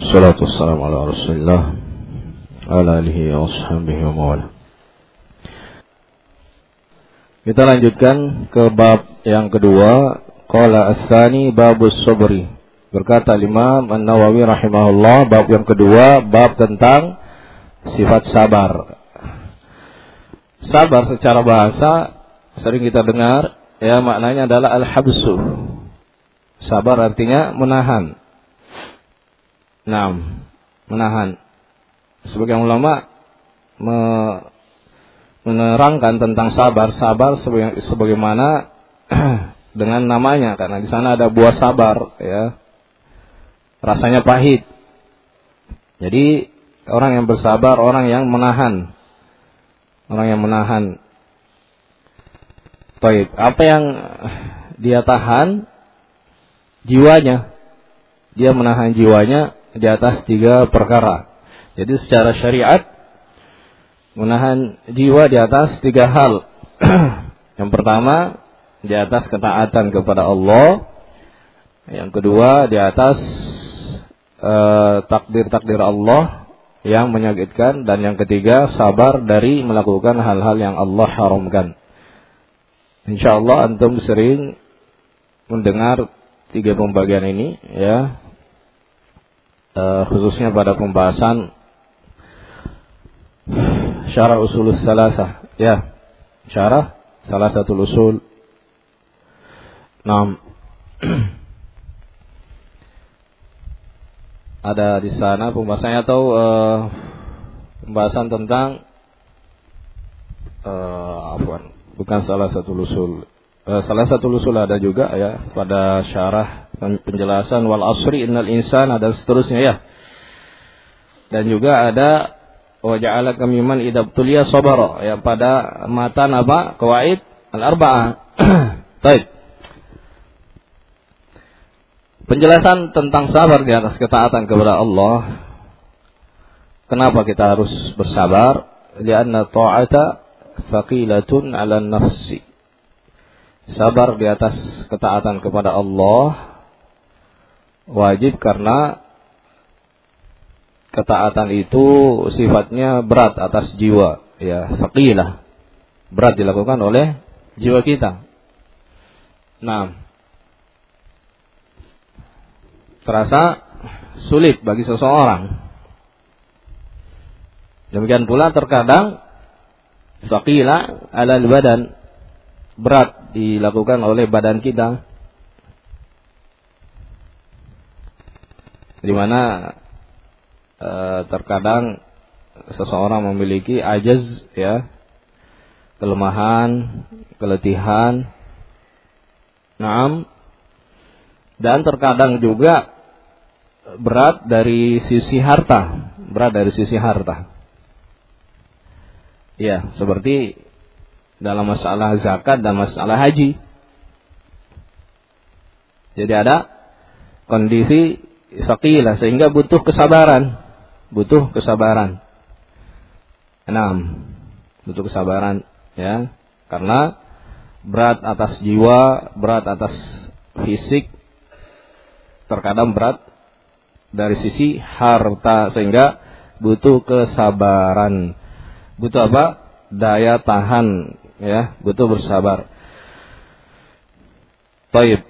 Wassalatu wassalamu ala Rasulillah ala alihi wa sahbihi wa mawala. Kita lanjutkan ke bab yang kedua. Qala ats-tsani babus sabri. Berkata Imam An-Nawawi rahimahullah, bab yang kedua, bab tentang sifat sabar. Sabar secara bahasa sering kita dengar, ya, maknanya adalah al-habsu. Sabar artinya menahan. Nah, menahan. Sebagian ulama menerangkan tentang sabar sebagaimana dengan namanya, karena di sana ada buah sabar, ya. Rasanya pahit. Jadi orang yang bersabar, orang yang menahan. Orang yang menahan. Baik, apa yang dia tahan? Jiwanya. Dia menahan jiwanya di atas 3 perkara. Jadi secara syariat menahan jiwa di atas 3 hal. Yang pertama, di atas ketaatan kepada Allah. Yang kedua, di atas takdir-takdir Allah yang menyakitkan. Dan yang ketiga, sabar dari melakukan hal-hal yang Allah haramkan. Insyaallah antum sering mendengar 3 pembagian ini, ya. Khususnya pada pembahasan syarah usulus salasah, ya, syarah salasatul usul. Nah, ada di sana pembahasannya atau pembahasan tentang bukan salasatul usul. Salasatul usul ada juga, ya, pada syarah penjelasan wal asri innal insana dan seterusnya, ya. Dan juga ada wa ja'alaka mimman idza tuliya sabara, ya, pada matan apa? Qawaid al-arba'ah. Baik. Penjelasan tentang sabar di atas ketaatan kepada Allah. Kenapa kita harus bersabar? Lianna ta'ata thaqilatun 'ala nafsi. Sabar di atas ketaatan kepada Allah wajib karena ketaatan itu sifatnya berat atas jiwa, ya, thaqilah. Berat dilakukan oleh jiwa kita. Nah, terasa sulit bagi seseorang. Demikian pula terkadang thaqilah 'alal badan, berat dilakukan oleh badan kita. Di mana terkadang seseorang memiliki ajaz, ya, kelemahan, keletihan. Naam. Dan terkadang juga berat dari sisi harta, Ya, seperti dalam masalah zakat dan masalah haji. Jadi ada kondisi thaqilah sehingga butuh kesabaran. Nah, butuh kesabaran, ya, karena berat atas jiwa, berat atas fisik, terkadang berat dari sisi harta sehingga butuh kesabaran. Butuh apa? Daya tahan, ya, butuh bersabar. Baik.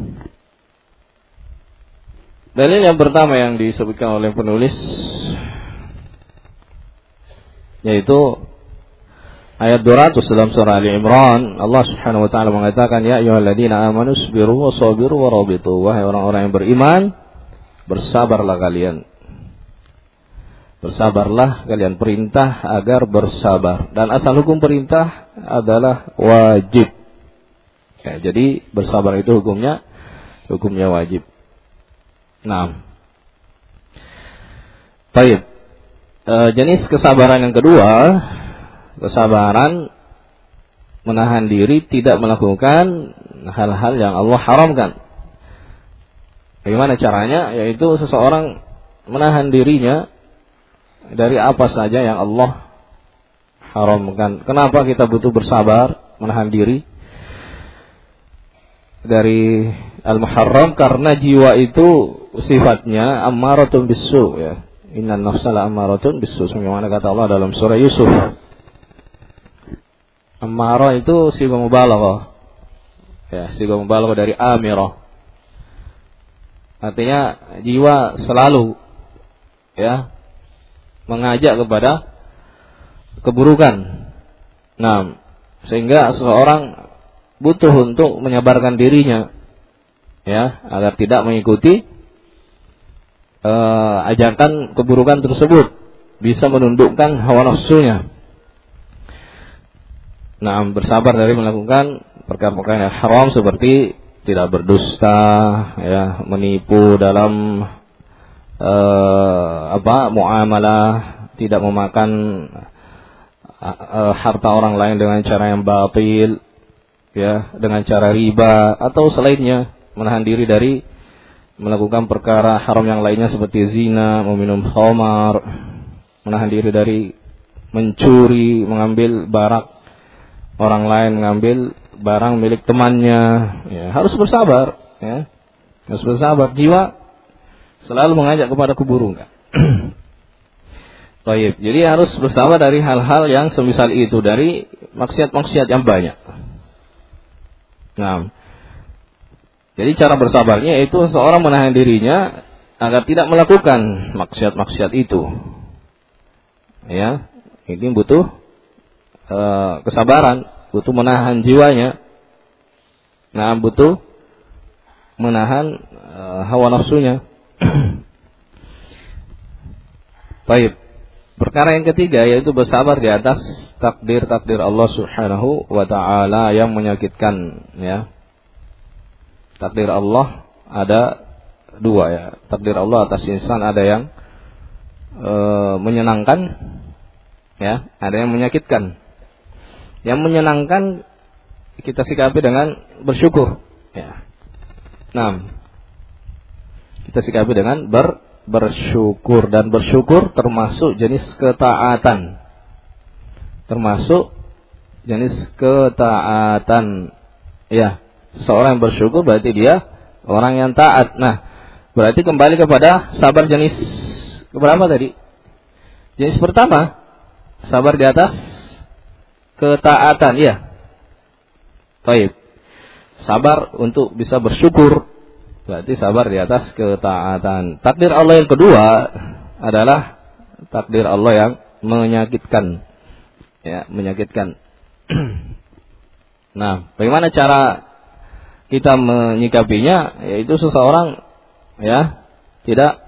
Dalil yang pertama yang disebutkan oleh penulis yaitu ayat 200 dalam surah Ali Imran. Allah Subhanahu wa taala mengatakan, ya ayyuhalladzina amanu sabiru wa sabiru wa rabitu. Wahai orang-orang yang beriman, bersabarlah kalian. Bersabarlah kalian, perintah agar bersabar. Dan asal hukum perintah adalah wajib. Ya, jadi bersabar itu hukumnya wajib. Nah, baik. Jenis kesabaran yang kedua, kesabaran menahan diri tidak melakukan hal-hal yang Allah haramkan. Bagaimana caranya? Yaitu seseorang menahan dirinya dari apa saja yang Allah haramkan. Kenapa kita butuh bersabar, menahan diri? dari al-muharram karena jiwa itu sifatnya ammaratun bisu ya. Innan nafsala ammaratun bisu, sebagaimana kata Allah dalam surah Yusuf. Ammarah itu siga mubalaghah. Ya, siga mubalaghah dari amirah. Artinya jiwa selalu ya mengajak kepada keburukan. Nah, sehingga seseorang butuh untuk menyabarkan dirinya ya agar tidak mengikuti ajakan keburukan tersebut, bisa menundukkan hawa nafsunya. Nah, bersabar dari melakukan perkara-perkara yang haram seperti tidak berdusta, ya, menipu dalam muamalah, tidak memakan harta orang lain dengan cara yang batil, ya, dengan cara riba atau selainnya, menahan diri dari melakukan perkara haram yang lainnya seperti zina, meminum khamar, menahan diri dari mencuri, mengambil barang orang lain, mengambil barang milik temannya, ya, harus bersabar, ya, harus bersabar. Jiwa selalu mengajak kepada keburukan. Baik, jadi harus bersabar dari hal-hal yang semisal itu, dari maksiat-maksiat yang banyak. Nah, jadi cara bersabarnya itu seorang menahan dirinya agar tidak melakukan maksiat-maksiat itu. Ya, ini butuh kesabaran, butuh menahan jiwanya. Nah, butuh menahan hawa nafsunya. Baik. Perkara yang ketiga yaitu bersabar di atas takdir-takdir Allah Subhanahu wa taala yang menyakitkan, ya. Takdir Allah ada dua, ya. Takdir Allah atas insan ada yang menyenangkan, ya, ada yang menyakitkan. Yang menyenangkan kita sikapi dengan bersyukur, ya. Nah, kita sikapi dengan bersyukur, dan bersyukur termasuk jenis ketaatan. Termasuk jenis ketaatan. Ya, seorang yang bersyukur berarti dia orang yang taat. Nah, berarti kembali kepada sabar jenis keberapa tadi? Jenis pertama, sabar di atas ketaatan, ya. Baik. Sabar untuk bisa bersyukur, berarti sabar di atas ketaatan. Takdir Allah yang kedua adalah takdir Allah yang menyakitkan, ya, menyakitkan. Nah, bagaimana cara kita menyikapinya? Yaitu seseorang, ya, tidak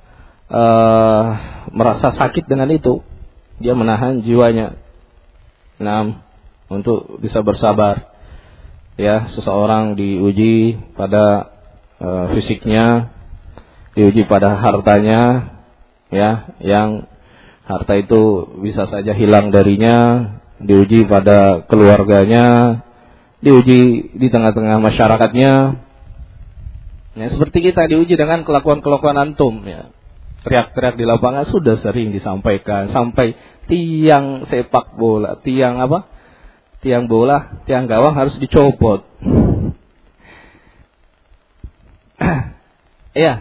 merasa sakit dengan itu, dia menahan jiwanya. Nah, untuk bisa bersabar, ya, seseorang diuji pada fisiknya, diuji pada hartanya, ya, yang harta itu bisa saja hilang darinya, diuji pada keluarganya, diuji di tengah-tengah masyarakatnya. Ya, seperti kita diuji dengan kelakuan-kelakuan antum, ya. Teriak-teriak di lapangan sudah sering disampaikan, sampai tiang sepak bola, tiang bola, tiang gawang harus dicopot. Ya.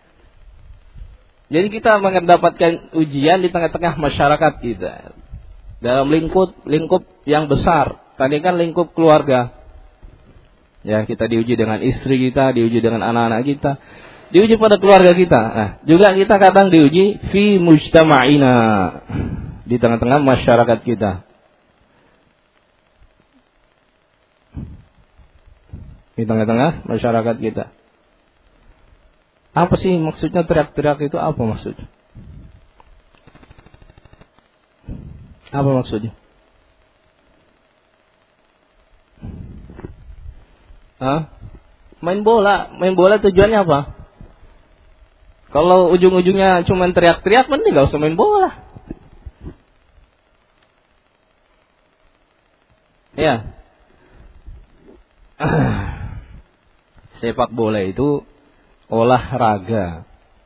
Jadi kita mendapatkan ujian di tengah-tengah masyarakat kita. Dalam lingkup yang besar. Tadi kan lingkup keluarga. Ya, kita diuji dengan istri kita, diuji dengan anak-anak kita, diuji pada keluarga kita. Nah, juga kita kadang diuji fi mujtama'ina, di tengah-tengah masyarakat kita. Di tengah-tengah masyarakat kita. Apa sih maksudnya teriak-teriak itu? Apa maksudnya? Apa maksudnya? Main bola tujuannya apa? Kalau ujung-ujungnya cuma teriak-teriak, mending gak usah main bola. Ya. Sepak bola itu olahraga.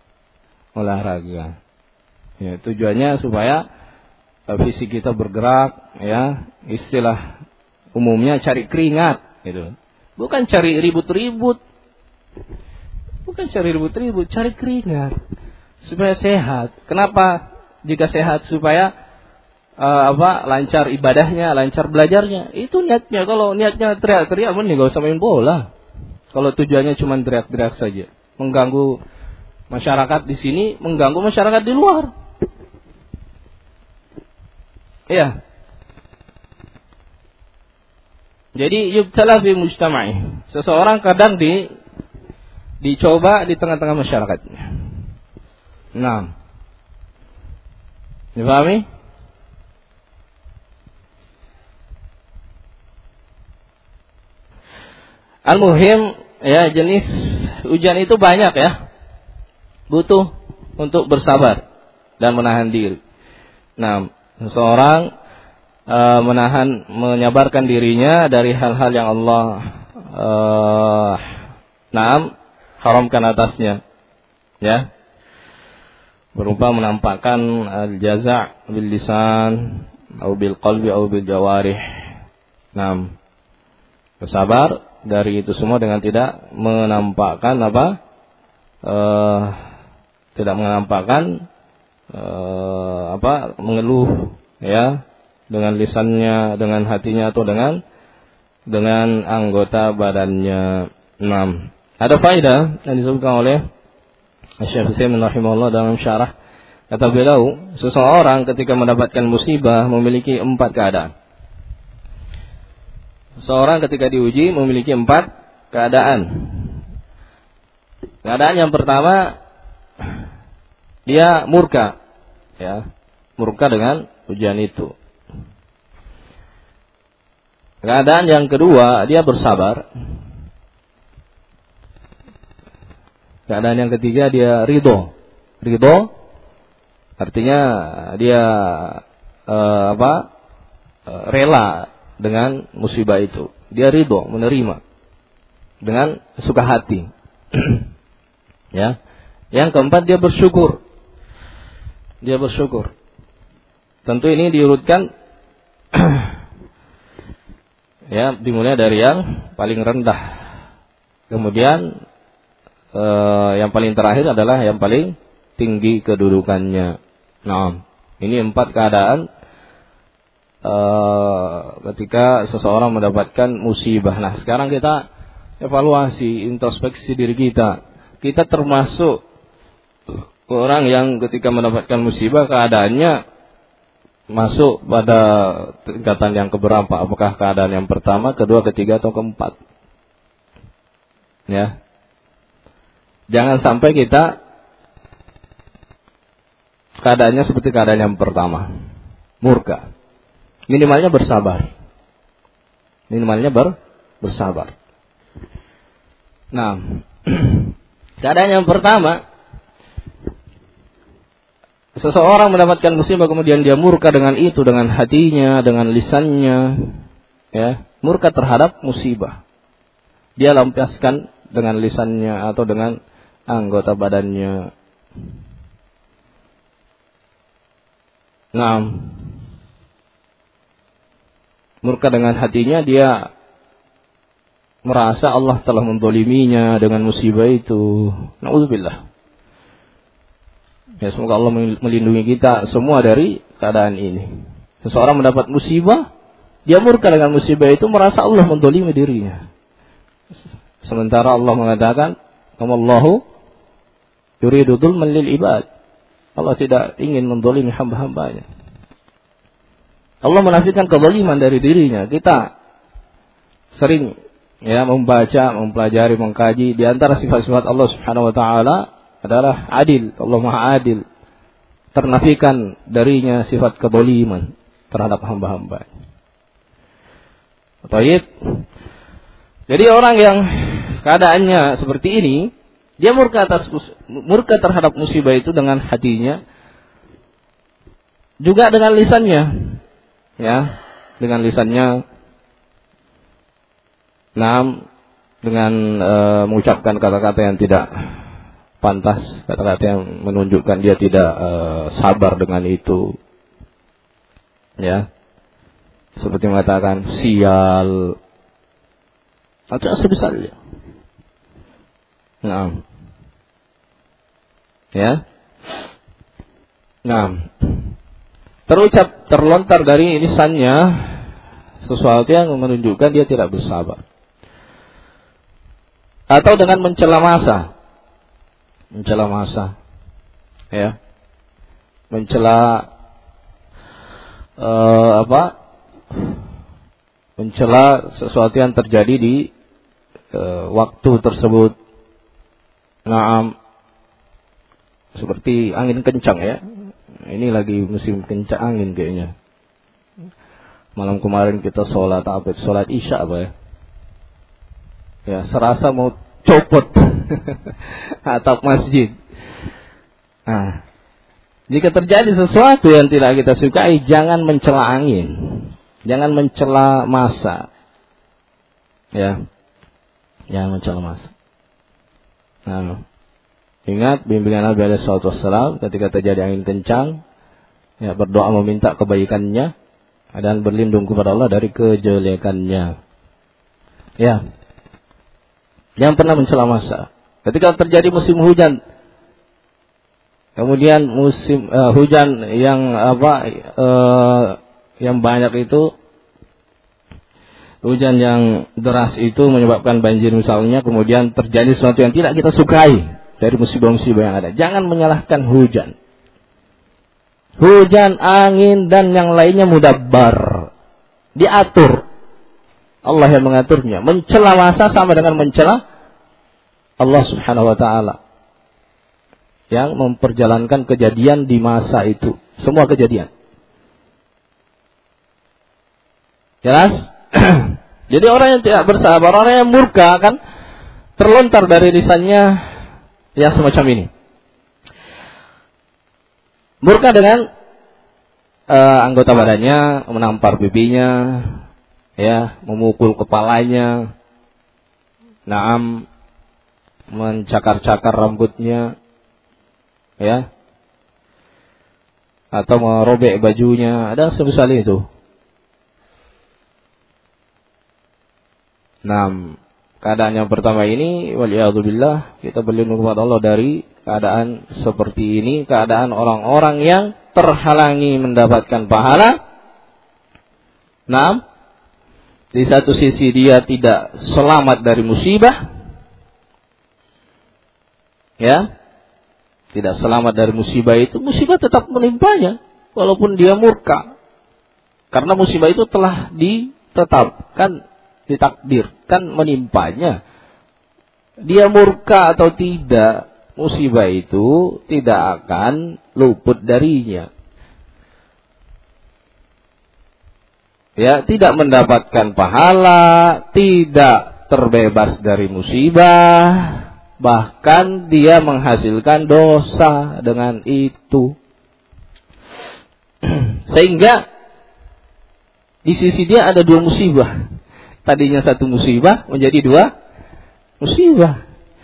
Ya, tujuannya supaya fisik kita bergerak, ya, istilah umumnya cari keringat, gitu. Bukan cari ribut-ribut. Bukan cari ribut-ribut, cari keringat supaya sehat. Kenapa? Jika sehat supaya lancar ibadahnya, lancar belajarnya. Itu niatnya. Kalau niatnya teriak-teriak, mending gak usah main bola. Kalau tujuannya cuma teriak-teriak saja, mengganggu masyarakat di sini, mengganggu masyarakat di luar. Iya. Jadi yubtala fi mujtama'i. Seseorang kadang dicoba di tengah-tengah masyarakatnya. Nah. Dipahami? Al-muhim, ya, jenis ujian itu banyak ya. Butuh untuk bersabar dan menahan diri. Nah, seseorang menyabarkan dirinya dari hal-hal yang Allah haramkan atasnya, ya, berupa menampakkan al-jaza' bil lisan atau bil qalbi atau bil jawarih. Nah, bersabar dari itu semua dengan tidak menampakkan mengeluh, ya, dengan lisannya, dengan hatinya atau dengan anggota badannya. Nah, ada faedah yang disebutkan oleh Syekh Utsaimin rahimahullah dalam syarah. Kata beliau, seseorang ketika mendapatkan musibah memiliki 4 keadaan. Seorang ketika diuji memiliki 4 keadaan. Keadaan yang pertama, dia murka, ya, murka dengan ujian itu. Keadaan yang kedua, dia bersabar. Keadaan yang ketiga, dia ridho. Ridho artinya dia rela dengan musibah itu. Dia ridho, menerima dengan suka hati. Ya. Yang keempat, dia bersyukur. Dia bersyukur. Tentu ini diurutkan ya, dimulai dari yang paling rendah. Kemudian yang paling terakhir adalah yang paling tinggi kedudukannya. Nah, ini 4 keadaan ketika seseorang mendapatkan musibah. Nah, sekarang kita evaluasi, introspeksi diri kita. Kita termasuk orang yang ketika mendapatkan musibah keadaannya masuk pada tingkatan yang keberapa? Apakah keadaan yang pertama, kedua, ketiga, atau keempat? Ya. Jangan sampai kita keadaannya seperti keadaan yang pertama, murka. Minimalnya bersabar. Minimalnya bersabar. Nah, keadaan yang pertama, seseorang mendapatkan musibah kemudian dia murka dengan itu, dengan hatinya, dengan lisannya, ya, murka terhadap musibah. Dia lampiaskan dengan lisannya atau dengan anggota badannya. Nah, murka dengan hatinya, dia merasa Allah telah menzaliminya dengan musibah itu. Na'udzubillah. Ya, semoga Allah melindungi kita semua dari keadaan ini. Seseorang mendapat musibah, dia murka dengan musibah itu, merasa Allah menzalimi dirinya. Sementara Allah mengatakan, "Allahu yuridu dzulman lil ibad." Allah tidak ingin menzalimi hamba-hambanya. Allah menafikan kezaliman dari dirinya. Kita sering ya membaca, mempelajari, mengkaji di antara sifat-sifat Allah Subhanahu wa taala adalah adil. Allah Maha Adil. Ternafikan darinya sifat kezaliman terhadap hamba-hamba. Baik. Jadi orang yang keadaannya seperti ini, dia murka terhadap musibah itu dengan hatinya, juga dengan lisannya, ya, dengan lisannya, dengan mengucapkan kata-kata yang tidak pantas, kata-kata yang menunjukkan dia tidak sabar dengan itu, ya, seperti mengatakan sial, Atau sebisalnya. Nah. Ya. Nah. Terucap, terlontar dari lisannya sesuatu yang menunjukkan dia tidak bersabar. Atau dengan mencela masa. Mencela masa. Ya. Mencela mencela sesuatu yang terjadi di waktu tersebut. Naam, seperti angin kencang ya. Ini lagi musim kencang angin kayaknya. Malam kemarin kita sholat isya apa ya? Ya, serasa mau copot atap masjid. Nah, jika terjadi sesuatu yang tidak kita sukai, jangan mencela angin, jangan mencela masa, ya, jangan mencela masa. Nah, ingat bimbingan Nabi SAW ketika terjadi angin kencang, ya, berdoa meminta kebaikannya dan berlindung kepada Allah dari kejelekannya. Ya, jangan pernah mencela masa. Ketika terjadi musim hujan, kemudian musim hujan yang banyak itu, hujan yang deras itu menyebabkan banjir misalnya, kemudian terjadi sesuatu yang tidak kita sukai dari musibah-musibah yang ada. Jangan menyalahkan hujan. Hujan, angin dan yang lainnya mudabbar, diatur. Allah yang mengaturnya. Mencela masa sama dengan mencela Allah Subhanahu wa taala yang memperjalankan kejadian di masa itu. Semua kejadian. Jelas? Jadi orang yang tidak bersabar, orang yang murka akan terlontar dari lisannya yang semacam ini. Murka dengan anggota badannya, menampar pipinya, ya, memukul kepalanya, naam, mencakar-cakar rambutnya, ya, atau merobek bajunya, ada semisal itu. Nah, keadaan yang pertama ini, waliyadzubillah, kita berlindung kepada Allah dari keadaan seperti ini, keadaan orang-orang yang terhalangi mendapatkan pahala. Nah, di satu sisi dia tidak selamat dari musibah, ya, tidak selamat dari musibah itu, musibah tetap menimpanya walaupun dia murka, karena musibah itu telah ditetapkan, ditakdirkan menimpanya. Dia murka atau tidak, musibah itu tidak akan luput darinya. Ya, tidak mendapatkan pahala, tidak terbebas dari musibah, bahkan dia menghasilkan dosa dengan itu. Sehingga di sisi dia ada dua musibah. Tadinya satu musibah menjadi dua musibah.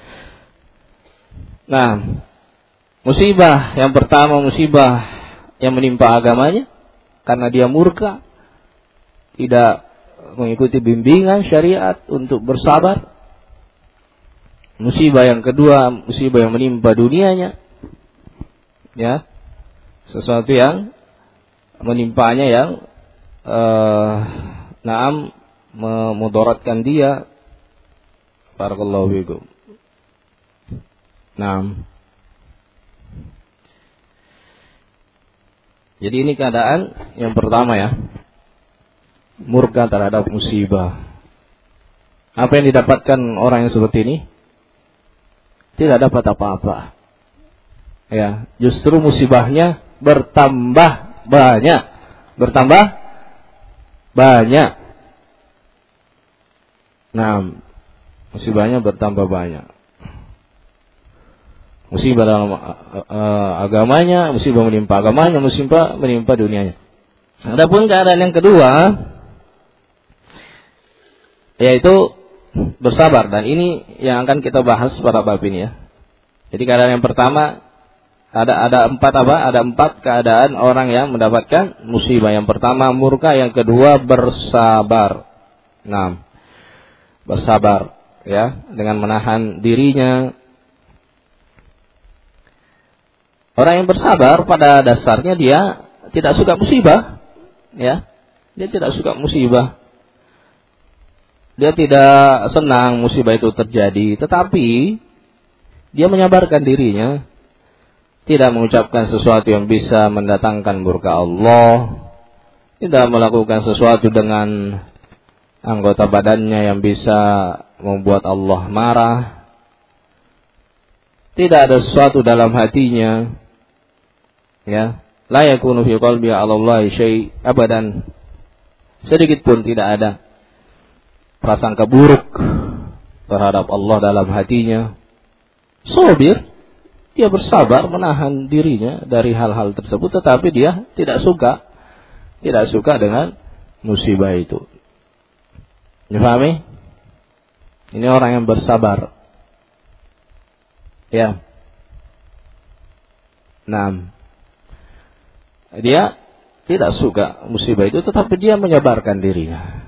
Nah, musibah yang pertama, musibah yang menimpa agamanya karena dia murka, tidak mengikuti bimbingan syariat untuk bersabar. Musibah yang kedua, musibah yang menimpa dunianya, ya, sesuatu yang menimpanya yang naam, memudaratkan dia. Barakallahu fikum. Naam. Jadi ini keadaan yang pertama, ya, murka terhadap musibah. Apa yang didapatkan orang yang seperti ini? Tidak dapat apa-apa. Ya, justru musibahnya bertambah banyak. Bertambah banyak. Nah, musibahnya bertambah banyak. Musibah dalam agamanya, musibah menimpa agamanya, musibah menimpa dunianya. Adapun keadaan yang kedua, yaitu bersabar, dan ini yang akan kita bahas pada bab ini, ya. Jadi keadaan yang pertama ada empat keadaan orang yang mendapatkan musibah. Yang pertama murka, yang kedua bersabar. Nah, bersabar ya, dengan menahan dirinya. Orang yang bersabar pada dasarnya dia tidak suka musibah, ya. Dia tidak suka musibah. Dia tidak senang musibah itu terjadi, tetapi dia menyabarkan dirinya, tidak mengucapkan sesuatu yang bisa mendatangkan murka Allah, tidak melakukan sesuatu dengan anggota badannya yang bisa membuat Allah marah, tidak ada sesuatu dalam hatinya, ya, la yakunu fi qalbi 'ala Allah syai' abadan, sedikit pun tidak ada prasangka buruk terhadap Allah dalam hatinya. Sabir, dia bersabar menahan dirinya dari hal-hal tersebut, tetapi dia tidak suka dengan musibah itu. Difahami? Ini orang yang bersabar. Ya. Nah, dia tidak suka musibah itu, tetapi dia menyabarkan dirinya.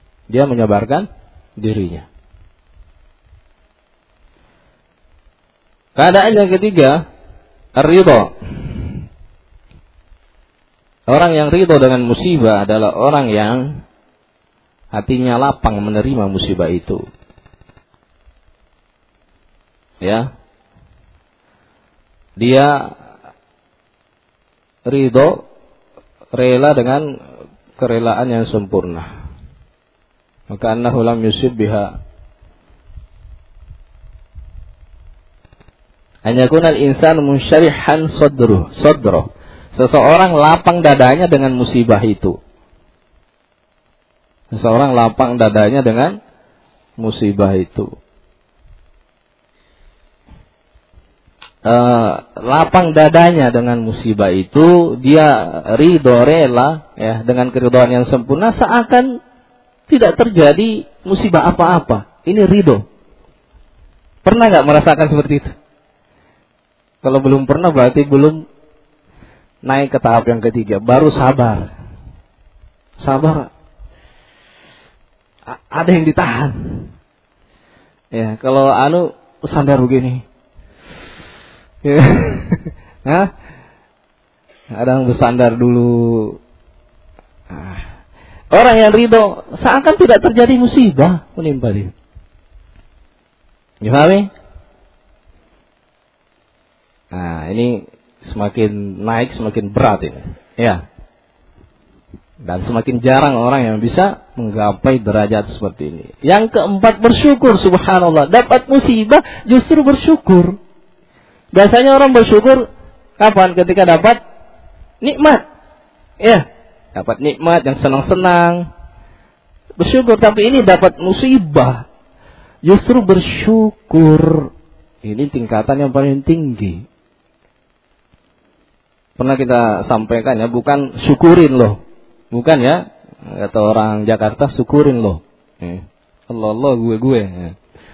Keadaan yang ketiga, ar-ridha. Orang yang ridha dengan musibah adalah orang yang hatinya lapang menerima musibah itu. Ya. Dia ridha, rela dengan kerelaan yang sempurna. Maka annahu lam yusib biha. An yakuna al-insanu munsyarihan sadruh. Seseorang lapang dadanya dengan musibah itu. Lapang dadanya dengan musibah itu, dia ridho, rela ya, dengan keridhaan yang sempurna, seakan tidak terjadi musibah apa-apa. Ini ridho. Pernah nggak merasakan seperti itu? Kalau belum pernah berarti belum naik ke tahap yang ketiga, baru sabar. Ada yang ditahan. Ya, kalau sandar begini. Ya. Hah? Ada yang bersandar dulu. Orang yang ridho seakan tidak terjadi musibah menimpa dia. Dipahami? Nah, ini semakin naik semakin berat ini. Ya. Dan semakin jarang orang yang bisa menggapai derajat seperti ini. Yang keempat, bersyukur. Subhanallah, dapat musibah justru bersyukur. Biasanya orang bersyukur kapan? Ketika dapat nikmat. Ya. Dapat nikmat yang senang-senang, bersyukur. Tapi ini dapat musibah, justru bersyukur. Ini tingkatan yang paling tinggi. Pernah kita sampaikan ya, bukan syukurin loh. Bukan ya, kata orang Jakarta, syukurin loh. Allah gue. Ya.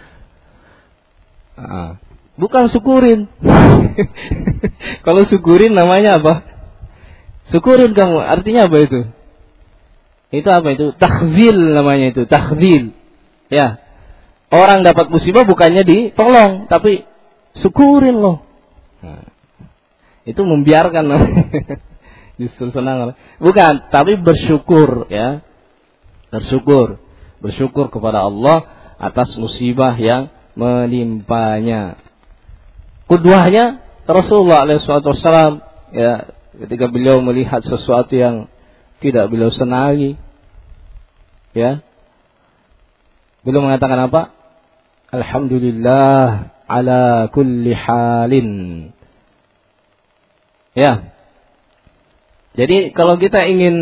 Bukan syukurin. Kalau syukurin namanya apa? Syukurin kamu, artinya apa itu? Itu apa itu? Takhzil namanya itu, takhzil. Ya. Orang dapat musibah bukannya ditolong, tapi syukurin loh. Nah, itu membiarkan. Justru senang. Bukan, tapi bersyukur ya. Bersyukur kepada Allah atas musibah yang menimpanya. Qudwahnya Rasulullah SAW ya. Ketika beliau melihat sesuatu yang tidak beliau senangi, ya, beliau mengatakan apa? Alhamdulillah ala kulli halin. Ya. Jadi kalau kita ingin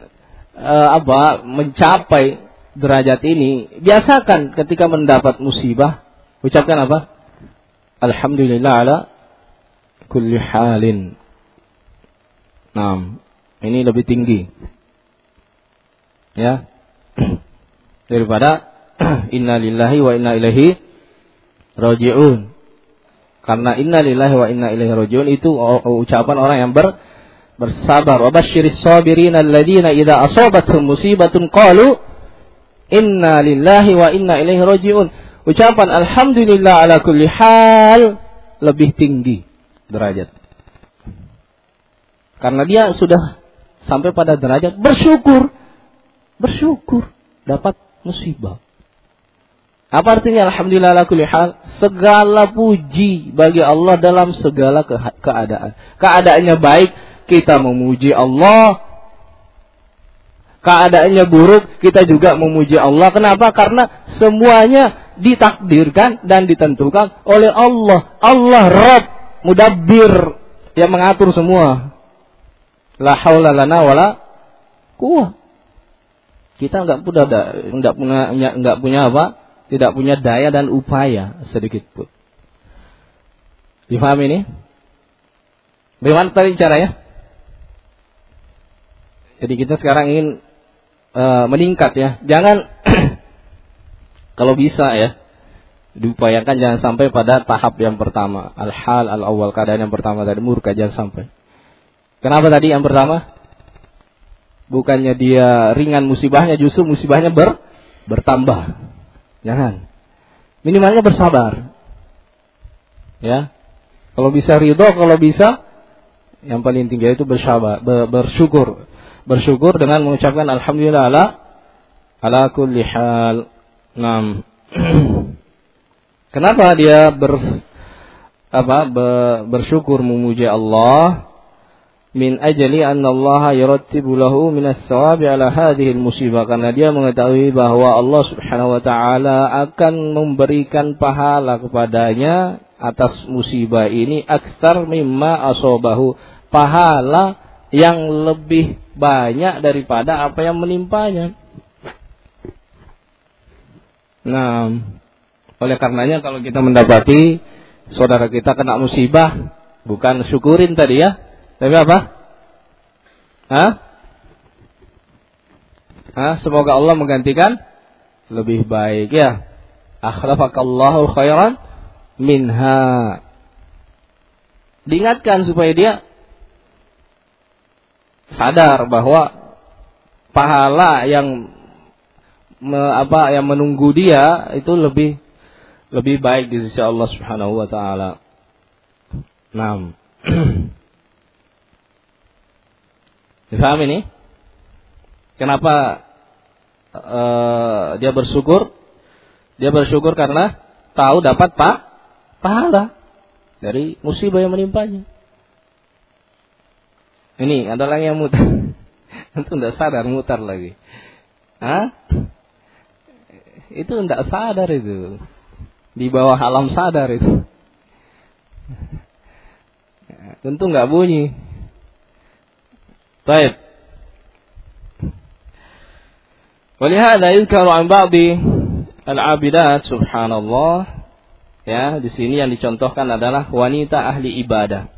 mencapai derajat ini, biasakan ketika mendapat musibah, ucapkan apa? Alhamdulillah ala kulli halin. Nah, ini lebih tinggi, ya, daripada inna lillahi wa inna ilaihi raji'un. Karena inna lillahi wa inna ilaihi raji'un itu ucapan orang yang bersabar. Wa basyiris sabirin alladziina idza asabatuhum musibatun qalu Inna lillahi wa inna ilaihi raji'un. Ucapan alhamdulillah ala kulli hal lebih tinggi derajat. Karena dia sudah sampai pada derajat bersyukur. Bersyukur dapat musibah. Apa artinya alhamdulillah ala kulli hal? Segala puji bagi Allah dalam segala keadaan. Keadaannya baik, kita memuji Allah. Keadaannya buruk, kita juga memuji Allah. Kenapa? Karena semuanya ditakdirkan dan ditentukan oleh Allah. Allah Rabb, Mudabbir, yang mengatur semua. La haula lana wala quwwah. Kita enggak punya apa? Tidak punya daya dan upaya sedikit pun. Difahami ini? Bagaimana tadi caranya? Jadi kita sekarang ingin meningkat ya. Jangan kalau bisa ya, diupayakan jangan sampai pada tahap yang pertama. Al-hal al-awwal, keadaan yang pertama tadi murka, jangan sampai. Kenapa tadi yang pertama? Bukannya dia ringan musibahnya, justru musibahnya bertambah. Jangan. Minimalnya bersabar. Ya. Kalau bisa ridho, kalau bisa yang paling tinggi itu bersyukur. Bersyukur dengan mengucapkan alhamdulillah ala kulli hal. Nah. Kenapa dia bersyukur memuji Allah? Min ajli anna Allah yurattibu lahu min ats-tsawabi ala hadhihi al-musibah, karena dia mengetahui bahwa Allah Subhanahu wa taala akan memberikan pahala kepadanya atas musibah ini aktsar mimma asabahu, pahala yang lebih banyak daripada apa yang menimpanya. Nah, oleh karenanya kalau kita mendapati saudara kita kena musibah, bukan syukurin tadi ya, tapi apa? Semoga Allah menggantikan lebih baik ya. Akhlafakallahu khairan minha. Diingatkan supaya dia sadar bahwa pahala yang menunggu dia itu lebih baik di sisi Allah Subhanahu wa taala. Naam. Difahami ini? Kenapa dia bersyukur? Dia bersyukur karena tahu dapat pahala dari musibah yang menimpanya. Ini adalah yang mutar. Itu tidak sadar mutar lagi. Itu tidak sadar itu. Di bawah alam sadar itu. Tentu nggak bunyi. Baik. Walihada yuzkaru an ba'di al-'abidat, subhanallah. Ya, di sini yang dicontohkan adalah wanita ahli ibadah.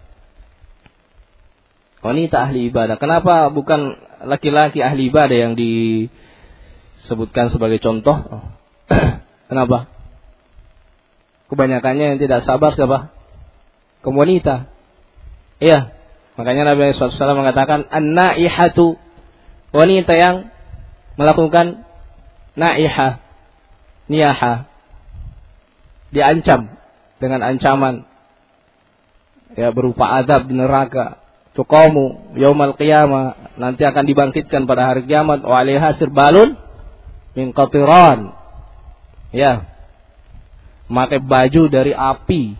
Wanita ahli ibadah. Kenapa bukan laki-laki ahli ibadah yang disebutkan sebagai contoh? Kenapa? Kebanyakannya yang tidak sabar siapa? Kaum wanita. Iya. Makanya Nabi SAW mengatakan an-naihatu, wanita yang melakukan naihah, niyaha, diancam dengan ancaman ya berupa azab di neraka. Tuqamu yaumal qiyamah, nanti akan dibangkitkan pada hari kiamat, wa 'alaiha sirbalun min qatiran. Ya. Memakai baju dari api.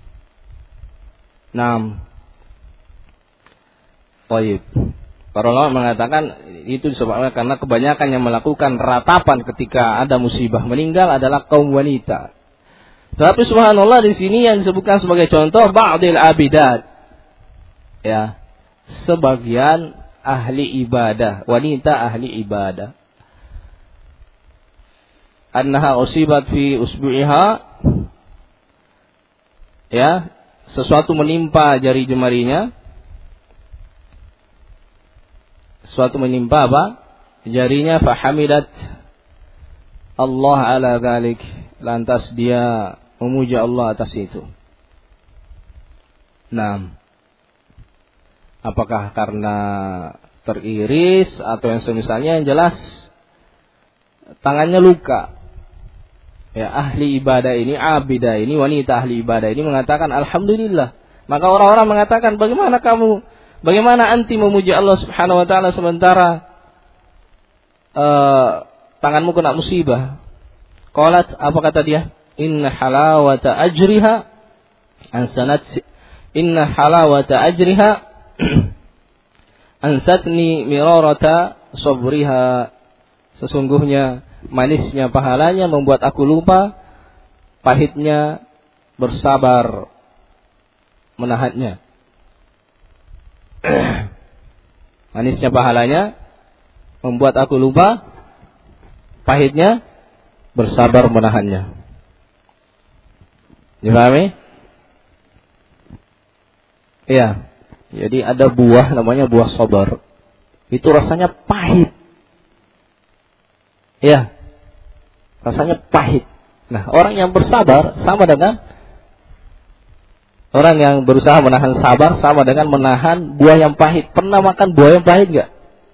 Taib. Para ulama mengatakan itu disebabkan karena kebanyakan yang melakukan ratapan ketika ada musibah meninggal adalah kaum wanita. Tapi subhanallah di sini yang disebutkan sebagai contoh ba'dil abidat. Ya, sebagian ahli ibadah, wanita ahli ibadah. Annaha usibat fi usbu'iha. Ya, sesuatu menimpa jari jemarinya. Sesuatu menimpa apa? Jarinya, fahamidat Allah ala dzalik, lantas dia memuji Allah atas itu. Nah, apakah karena teriris atau yang semisalnya, yang jelas tangannya luka. Ya, ahli ibadah ini, abidah ini, wanita ahli ibadah ini mengatakan alhamdulillah. Maka orang-orang mengatakan, bagaimana anti memuji Allah Subhanahu wa taala sementara tanganmu kena musibah? Qalat, apa kata dia? Inna halawata ajriha ansatni mirarata sabriha. Sesungguhnya manisnya pahalanya membuat aku lupa pahitnya bersabar menahannya. Manisnya pahalanya membuat aku lupa pahitnya bersabar menahannya. Dipahami? Iya. Jadi ada buah namanya buah sabar. Itu rasanya pahit. Iya. Rasanya pahit. Nah, orang yang bersabar sama dengan orang yang berusaha menahan sabar sama dengan menahan buah yang pahit. Pernah makan buah yang pahit enggak?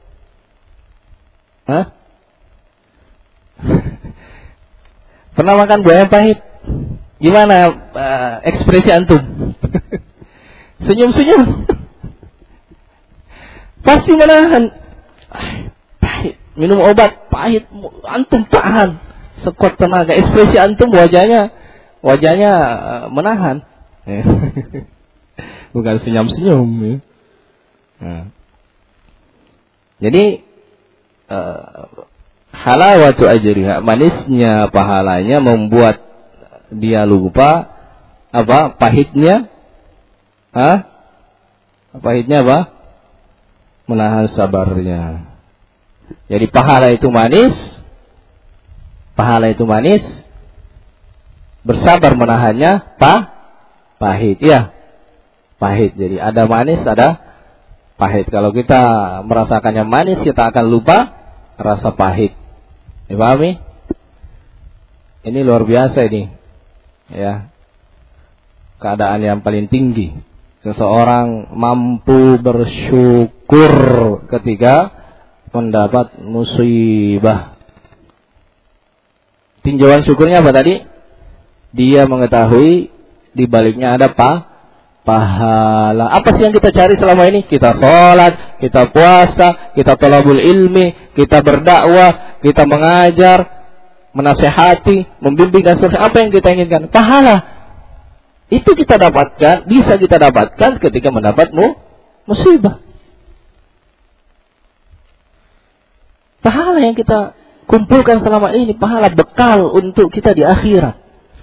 Hah? Pernah makan buah yang pahit? Gimana ekspresi antum? Senyum-senyum. Pasti menahan. Pahit. Minum obat pahit, antum tahan sekuat tenaga. Ekspresi antum wajahnya menahan. Bukan senyum-senyum. Ya. Nah. Jadi halawatu ajriha, manisnya pahalanya membuat dia lupa apa? Pahitnya. Pahitnya apa? Menahan sabarnya. Jadi pahala itu manis. Bersabar menahannya pahit. Iya. Pahit. Jadi ada manis, ada pahit. Kalau kita merasakannya manis, kita akan lupa rasa pahit. Dipahami? Ini luar biasa ini. Ya. Keadaan yang paling tinggi. Seseorang mampu bersyukur ketika mendapat musibah. Tinjauan syukurnya apa tadi? Dia mengetahui di baliknya ada pahala. Apa sih yang kita cari selama ini? Kita sholat, kita puasa, kita thalabul ilmi, kita berdakwah, kita mengajar, menasihati, membimbing dan seterusnya. Apa yang kita inginkan? Pahala. Itu kita dapatkan, bisa kita dapatkan ketika mendapat musibah. Pahala yang kita kumpulkan selama ini, pahala bekal untuk kita di akhirat.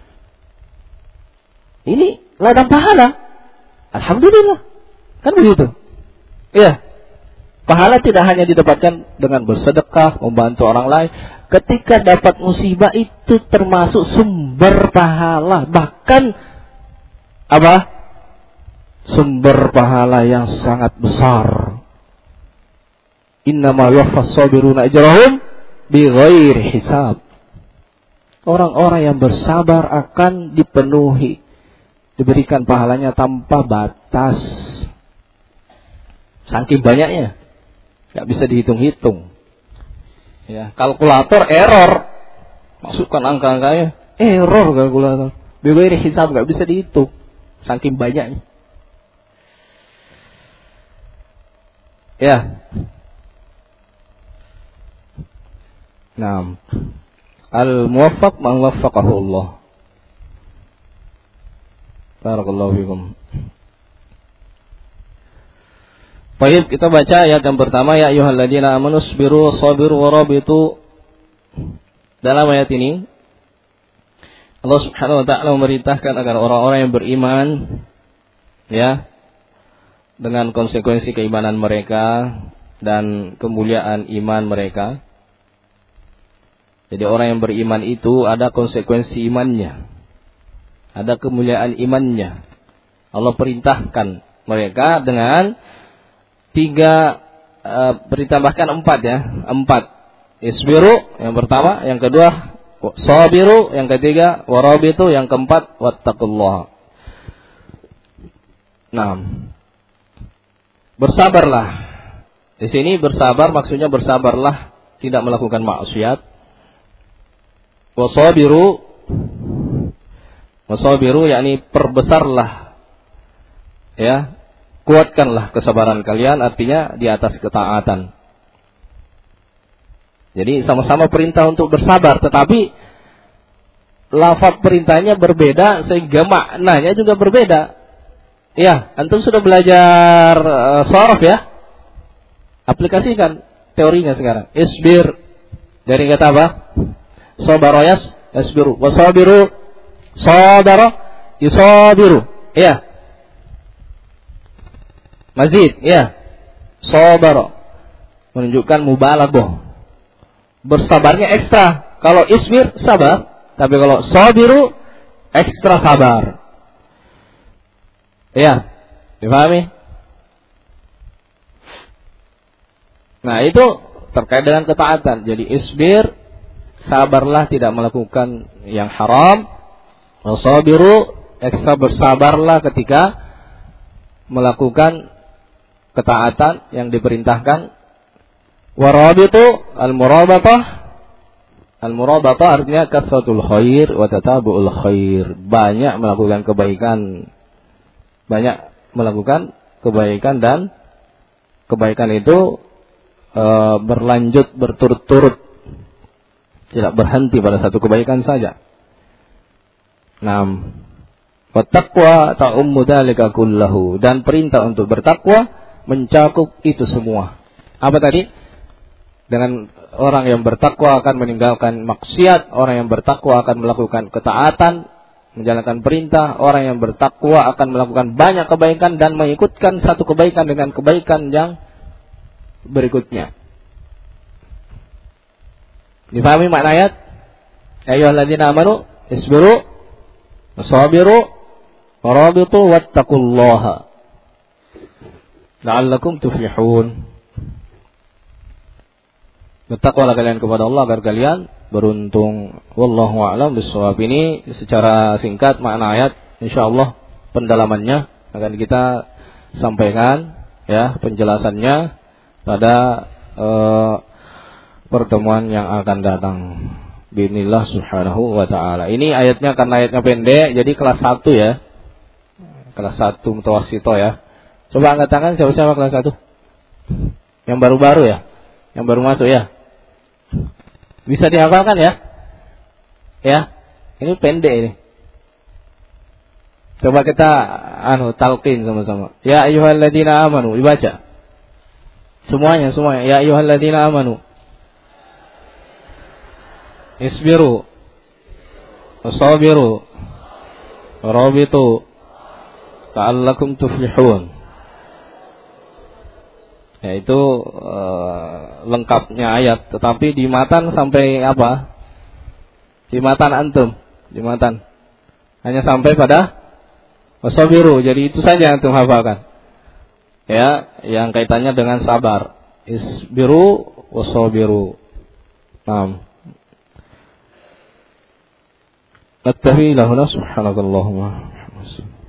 Ini ladang pahala. Alhamdulillah. Kan begitu. Iya. Pahala tidak hanya didapatkan dengan bersedekah, membantu orang lain. Ketika dapat musibah itu termasuk sumber pahala. Bahkan apa? Sumber pahala yang sangat besar. Innama yuwaffas sabiruna ajrahum bighairi hisab. Orang-orang yang bersabar akan diberikan pahalanya tanpa batas. Saking banyaknya, nggak bisa dihitung-hitung. Ya, kalkulator error, masukkan angka-angkanya, error kalkulator. Bighairi hisab, nggak bisa dihitung. Saking banyaknya. Ya. Naam. Al-muwaffaq man waffaqahu Allah. Barakallahu fikum. Baik, kita baca ayat yang pertama, ya ayyuhalladzina amanu sabiru sabiru warabitu. Dalam ayat ini Allah Subhanahu wa taala memerintahkan agar orang-orang yang beriman ya dengan konsekuensi keimanan mereka dan kemuliaan iman mereka. Jadi orang yang beriman itu ada konsekuensi imannya. Ada kemuliaan imannya. Allah perintahkan mereka dengan ditambahkan 4 ya. 4. Isbiru yang pertama, yang kedua sabiru, yang ketiga warabitu, yang keempat wattaqullah. Nah, bersabarlah. Di sini bersabar maksudnya bersabarlah tidak melakukan maksiat, Wasabiru, yakni perbesarlah, ya, kuatkanlah kesabaran kalian, artinya di atas ketaatan. Jadi sama-sama perintah untuk bersabar, tetapi lafaz perintahnya berbeda sehingga maknanya juga berbeda. Ya, antum sudah belajar sharaf ya? Aplikasikan teorinya sekarang. Isbir dari kata apa? Sabara yasbiru. Wasabiru, sabara yusabiru. Ya. Mazid, ya. Sabara menunjukkan mubalaghah. Bersabarnya ekstra. Kalau isbir sabar, tapi kalau sabiru ekstra sabar. Ya, dipahami? Nah, itu terkait dengan ketaatan. Jadi isbir, sabarlah tidak melakukan yang haram. Wasabiru, ekstra bersabarlah ketika melakukan ketaatan yang diperintahkan. Warabitu al-murabatah. Al-murabatah artinya kathratul khair wa tatabu'ul khair. Banyak melakukan kebaikan. Banyak melakukan kebaikan, dan kebaikan itu berlanjut, berturut-turut, tidak berhenti pada satu kebaikan saja. Naam. Wattaqwa ta'ummu dzalika kullahu, dan perintah untuk bertakwa mencakup itu semua. Apa tadi? Dengan orang yang bertakwa akan meninggalkan maksiat, orang yang bertakwa akan melakukan ketaatan, menjalankan perintah. Orang yang bertakwa akan melakukan banyak kebaikan dan mengikutkan satu kebaikan dengan kebaikan yang berikutnya. Dipahami makna ayat? Ya ayyuhalladzina amanu isbiru wasabiru warabitu wattaqullaha la'allakum tuflihun. Bertakwalah kalian kepada Allah agar kalian beruntung. Wallahu a'lam bishawab. Ini secara singkat makna ayat, insyaallah pendalamannya akan kita sampaikan, ya, penjelasannya pada pertemuan yang akan datang. Bismillah subhanahu wa ta'ala. Ini ayatnya karena ayatnya pendek, jadi kelas 1 ya. Kelas 1 mutawassithah ya. Coba angkat tangan siapa-siapa kelas 1? Yang baru-baru ya? Yang baru masuk ya? Bisa dihafalkan ya? Ya, ini pendek ini. Coba kita talqin sama-sama. Ya ayyuhalladzina amanu, dibaca. Semuanya. Ya ayyuhalladzina amanu. Isbiru. Wasabiru. Warabitu. La'allakum tuflihun. Yaitu lengkapnya ayat, tetapi di matan sampai apa? Di matan antum, di matan hanya sampai pada wasabiru. Jadi itu saja antum hafalkan. Ya, yang kaitannya dengan sabar. Isbiru wasabiru. Naam. Nattafi lahuna subhanakallahumma.